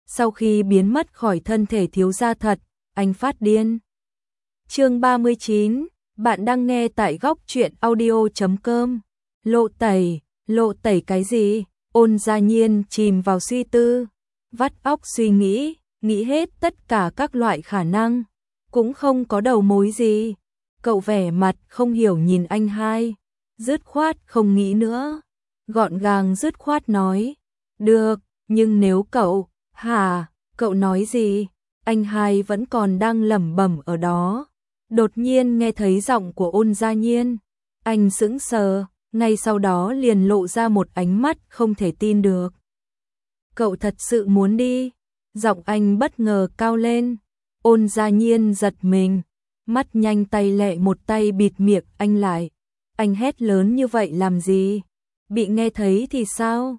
sau khi biến mất khỏi thân thể thiếu gia thật, anh phát điên. Chương 39, bạn đang nghe tại góc truyện audio.com. Lộ tẩy cái gì? Ôn Gia Nhiên chìm vào suy tư, vắt óc suy nghĩ hết tất cả các loại khả năng, cũng không có đầu mối gì. Cậu vẻ mặt không hiểu nhìn anh hai, dứt khoát không nghĩ nữa, gọn gàng dứt khoát nói, được, nhưng nếu cậu, cậu nói gì? Anh hai vẫn còn đang lẩm bẩm ở đó, đột nhiên nghe thấy giọng của Ôn Gia Nhiên, anh sững sờ, ngay sau đó liền lộ ra một ánh mắt không thể tin được. Cậu thật sự muốn đi? Giọng anh bất ngờ cao lên. Ôn Gia Nhiên giật mình, mắt nhanh tay lẹ một tay bịt miệng anh lại. Anh hét lớn như vậy làm gì? Bị nghe thấy thì sao?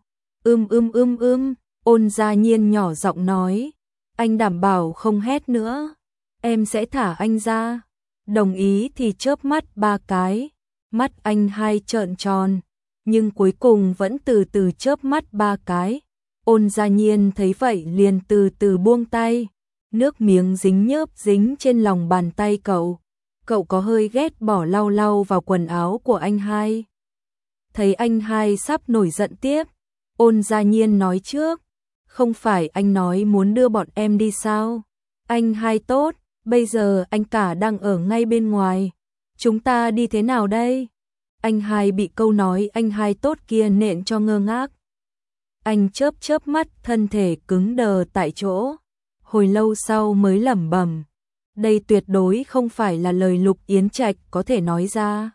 Ôn Gia Nhiên nhỏ giọng nói. Anh đảm bảo không hét nữa. Em sẽ thả anh ra. Đồng ý thì chớp mắt 3 cái. Mắt anh hai trợn tròn, nhưng cuối cùng vẫn từ từ chớp mắt 3 cái. Ôn Gia Nhiên thấy vậy liền từ từ buông tay, nước miếng dính nhớp dính trên lòng bàn tay cậu. Cậu có hơi ghét bỏ lau lau vào quần áo của anh hai. Thấy anh hai sắp nổi giận tiếp, Ôn Gia Nhiên nói trước, không phải anh nói muốn đưa bọn em đi sao? Anh hai tốt, bây giờ anh cả đang ở ngay bên ngoài. Chúng ta đi thế nào đây? Anh hai bị câu nói anh hai tốt kia nện cho ngơ ngác. Anh chớp mắt, thân thể cứng đờ tại chỗ. Hồi lâu sau mới lẩm bẩm, đây tuyệt đối không phải là lời Lục Yến Trạch có thể nói ra.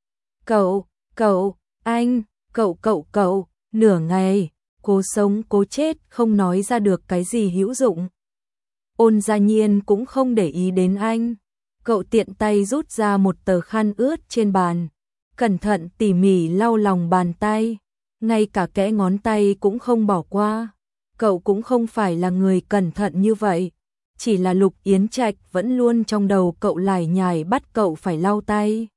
Cậu, nửa ngày, cố sống cố chết không nói ra được cái gì hữu dụng. Ôn Gia Nhiên cũng không để ý đến anh. Cậu tiện tay rút ra một tờ khăn ướt trên bàn, cẩn thận tỉ mỉ lau lòng bàn tay, ngay cả kẽ ngón tay cũng không bỏ qua. Cậu cũng không phải là người cẩn thận như vậy, chỉ là Lục Yến Trạch vẫn luôn trong đầu cậu lải nhải bắt cậu phải lau tay.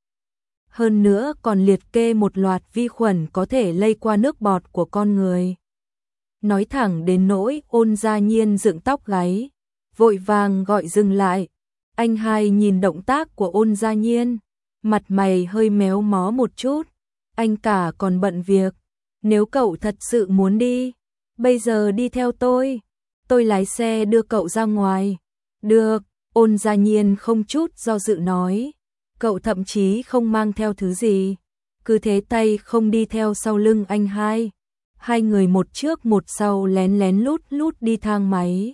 Hơn nữa còn liệt kê một loạt vi khuẩn có thể lây qua nước bọt của con người. Nói thẳng đến nỗi Ôn Gia Nhiên dựng tóc gáy, vội vàng gọi dừng lại. Anh hai nhìn động tác của Ôn Gia Nhiên, mặt mày hơi méo mó một chút. Anh cả còn bận việc, nếu cậu thật sự muốn đi, bây giờ đi theo tôi lái xe đưa cậu ra ngoài. Được, Ôn Gia Nhiên không chút do dự nói. Cậu thậm chí không mang theo thứ gì, cứ thế tay không đi theo sau lưng anh hai. Hai người một trước một sau lén lén lút đi thang máy.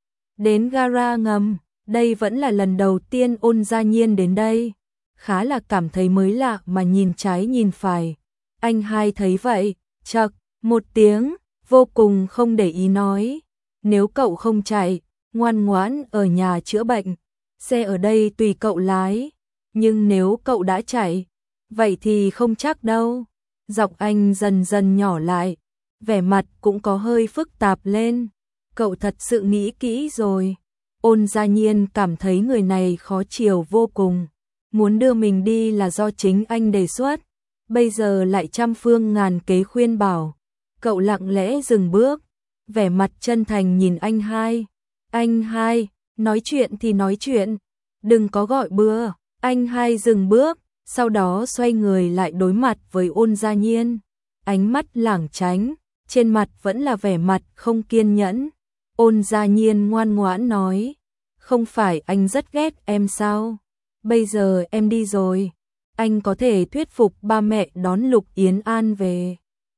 Đến gara ngầm. Đây vẫn là lần đầu tiên Ôn Gia Nhiên đến đây, khá là cảm thấy mới lạ mà nhìn trái nhìn phải. Anh hai thấy vậy, chậc một tiếng, vô cùng không để ý nói, nếu cậu không chạy, ngoan ngoãn ở nhà chữa bệnh, xe ở đây tùy cậu lái, nhưng nếu cậu đã chạy, vậy thì không chắc đâu. Giọng anh dần dần nhỏ lại, vẻ mặt cũng có hơi phức tạp lên. Cậu thật sự nghĩ kỹ rồi. Ôn Gia Nhiên cảm thấy người này khó chiều vô cùng, muốn đưa mình đi là do chính anh đề xuất, bây giờ lại trăm phương ngàn kế khuyên bảo. Cậu lặng lẽ dừng bước, vẻ mặt chân thành nhìn anh hai. Anh hai, nói chuyện thì nói chuyện, đừng có gọi bừa. Anh hai dừng bước, sau đó xoay người lại đối mặt với Ôn Gia Nhiên, ánh mắt lảng tránh, trên mặt vẫn là vẻ mặt không kiên nhẫn. Ôn Gia Nhiên ngoan ngoãn nói, không phải anh rất ghét em sao? Bây giờ em đi rồi, anh có thể thuyết phục ba mẹ đón Lục Yến An về.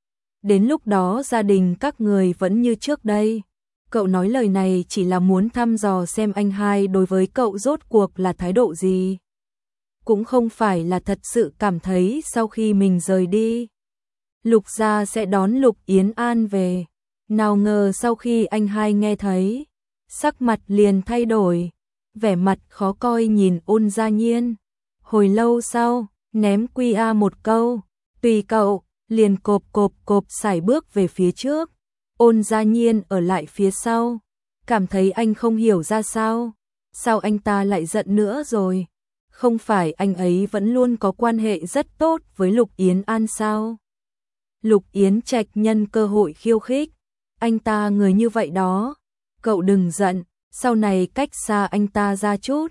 Đến lúc đó gia đình các người vẫn như trước đây. Cậu nói lời này chỉ là muốn thăm dò xem anh hai đối với cậu rốt cuộc là thái độ gì. Cũng không phải là thật sự cảm thấy sau khi mình rời đi, Lục gia sẽ đón Lục Yến An về. Nào ngờ sau khi anh hai nghe thấy, sắc mặt liền thay đổi, vẻ mặt khó coi nhìn Ôn Gia Nhiên. Hồi lâu sau, ném QA một câu, tùy cậu, liền cộp sải bước về phía trước. Ôn Gia Nhiên ở lại phía sau, cảm thấy anh không hiểu ra sao anh ta lại giận nữa rồi. Không phải anh ấy vẫn luôn có quan hệ rất tốt với Lục Yến An sao? Lục Yến Trạch nhân cơ hội khiêu khích. Anh ta người như vậy đó, cậu đừng giận, sau này cách xa anh ta ra chút.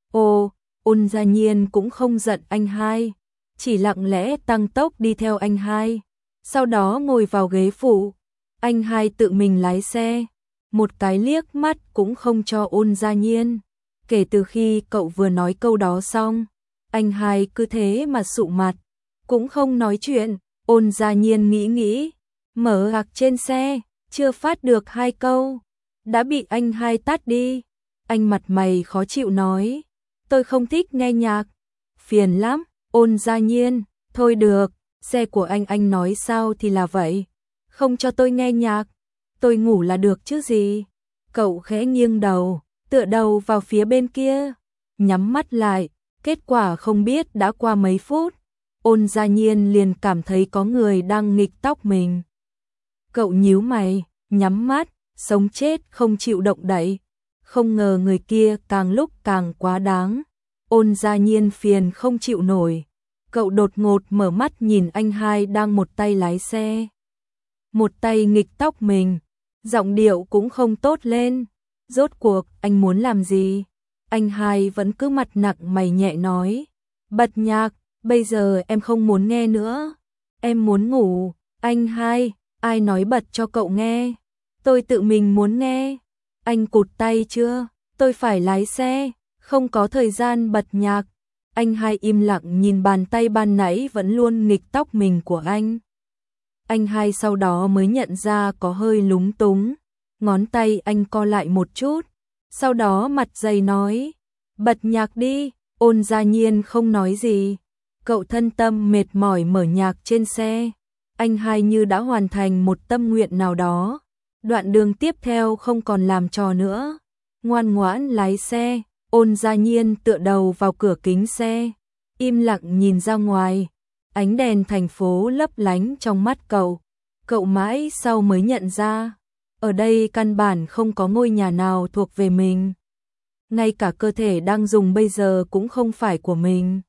Ô, Ôn Gia Nhiên cũng không giận anh hai, chỉ lặng lẽ tăng tốc đi theo anh hai, sau đó ngồi vào ghế phụ. Anh hai tự mình lái xe, một cái liếc mắt cũng không cho Ôn Gia Nhiên. Kể từ khi cậu vừa nói câu đó xong, anh hai cứ thế mà sụ mặt, cũng không nói chuyện. Ôn Gia Nhiên nghĩ, mở hạc trên xe, chưa phát được 2 câu, đã bị anh hai tát đi. Anh mặt mày khó chịu nói, tôi không thích nghe nhạc, phiền lắm. Ôn Gia Nhiên, thôi được, xe của anh nói sao thì là vậy, không cho tôi nghe nhạc, tôi ngủ là được chứ gì. Cậu khẽ nghiêng đầu, tựa đầu vào phía bên kia, nhắm mắt lại, kết quả không biết đã qua mấy phút, Ôn Gia Nhiên liền cảm thấy có người đang nghịch tóc mình. Cậu nhíu mày, nhắm mắt, sống chết không chịu động đậy, không ngờ người kia càng lúc càng quá đáng. Ôn Gia Nhiên phiền không chịu nổi, cậu đột ngột mở mắt nhìn anh hai đang một tay lái xe, một tay nghịch tóc mình, giọng điệu cũng không tốt lên. Rốt cuộc anh muốn làm gì? Anh hai vẫn cứ mặt nặng mày nhẹ nói, bật nhạc, bây giờ em không muốn nghe nữa, em muốn ngủ. Anh hai, ai nói bật cho cậu nghe? Tôi tự mình muốn nghe. Anh cụt tay chưa? Tôi phải lái xe, không có thời gian bật nhạc. Anh hai im lặng nhìn bàn tay ban nãy vẫn luôn nghịch tóc mình của anh. Anh hai sau đó mới nhận ra có hơi lúng túng, ngón tay anh co lại một chút, sau đó mặt dày nói, bật nhạc đi. Ôn Gia Nhiên không nói gì, cậu thân tâm mệt mỏi mở nhạc trên xe. Anh hai như đã hoàn thành một tâm nguyện nào đó, đoạn đường tiếp theo không còn làm trò nữa, ngoan ngoãn lái xe. Ôn Gia Nhiên tựa đầu vào cửa kính xe, im lặng nhìn ra ngoài, ánh đèn thành phố lấp lánh trong mắt cậu. Cậu mãi sau mới nhận ra, ở đây căn bản không có ngôi nhà nào thuộc về mình, ngay cả cơ thể đang dùng bây giờ cũng không phải của mình.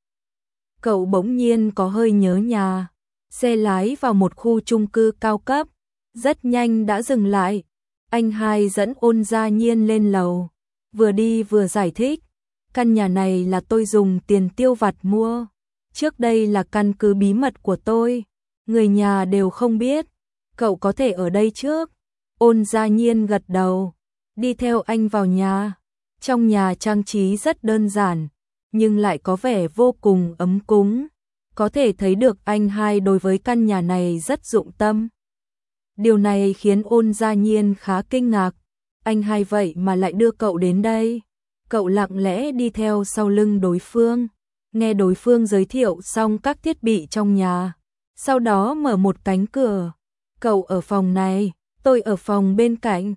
Cậu bỗng nhiên có hơi nhớ nhà. Xe lái vào một khu chung cư cao cấp, rất nhanh đã dừng lại. Anh hai dẫn Ôn Gia Nhiên lên lầu, vừa đi vừa giải thích, căn nhà này là tôi dùng tiền tiêu vặt mua, trước đây là căn cứ bí mật của tôi, người nhà đều không biết, cậu có thể ở đây trước. Ôn Gia Nhiên gật đầu, đi theo anh vào nhà. Trong nhà trang trí rất đơn giản, nhưng lại có vẻ vô cùng ấm cúng. Có thể thấy được anh hai đối với căn nhà này rất dụng tâm. Điều này khiến Ôn Gia Nhiên khá kinh ngạc. Anh hai vậy mà lại đưa cậu đến đây. Cậu lặng lẽ đi theo sau lưng đối phương, nghe đối phương giới thiệu xong các thiết bị trong nhà. Sau đó mở một cánh cửa. Cậu ở phòng này, tôi ở phòng bên cạnh.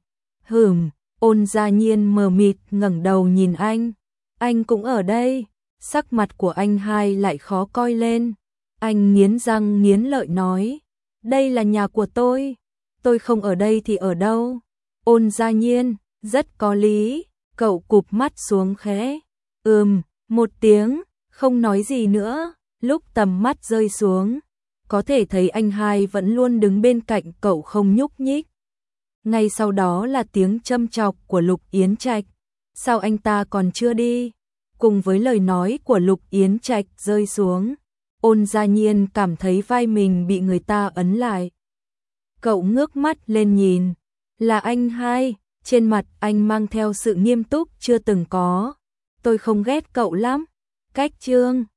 Ôn Gia Nhiên mờ mịt ngẩng đầu nhìn anh. Anh cũng ở đây. Sắc mặt của anh hai lại khó coi lên. Anh nghiến răng nghiến lợi nói, đây là nhà của tôi không ở đây thì ở đâu? Ôn Gia Nhiên, rất có lý. Cậu cụp mắt xuống khẽ, một tiếng, không nói gì nữa. Lúc tầm mắt rơi xuống, có thể thấy anh hai vẫn luôn đứng bên cạnh cậu không nhúc nhích. Ngay sau đó là tiếng châm chọc của Lục Yến Trạch, sao anh ta còn chưa đi? Cùng với lời nói của Lục Yến Trạch rơi xuống, Ôn Gia Nhiên cảm thấy vai mình bị người ta ấn lại. Cậu ngước mắt lên nhìn, là anh hai, trên mặt anh mang theo sự nghiêm túc chưa từng có. Tôi không ghét cậu lắm. Cách chương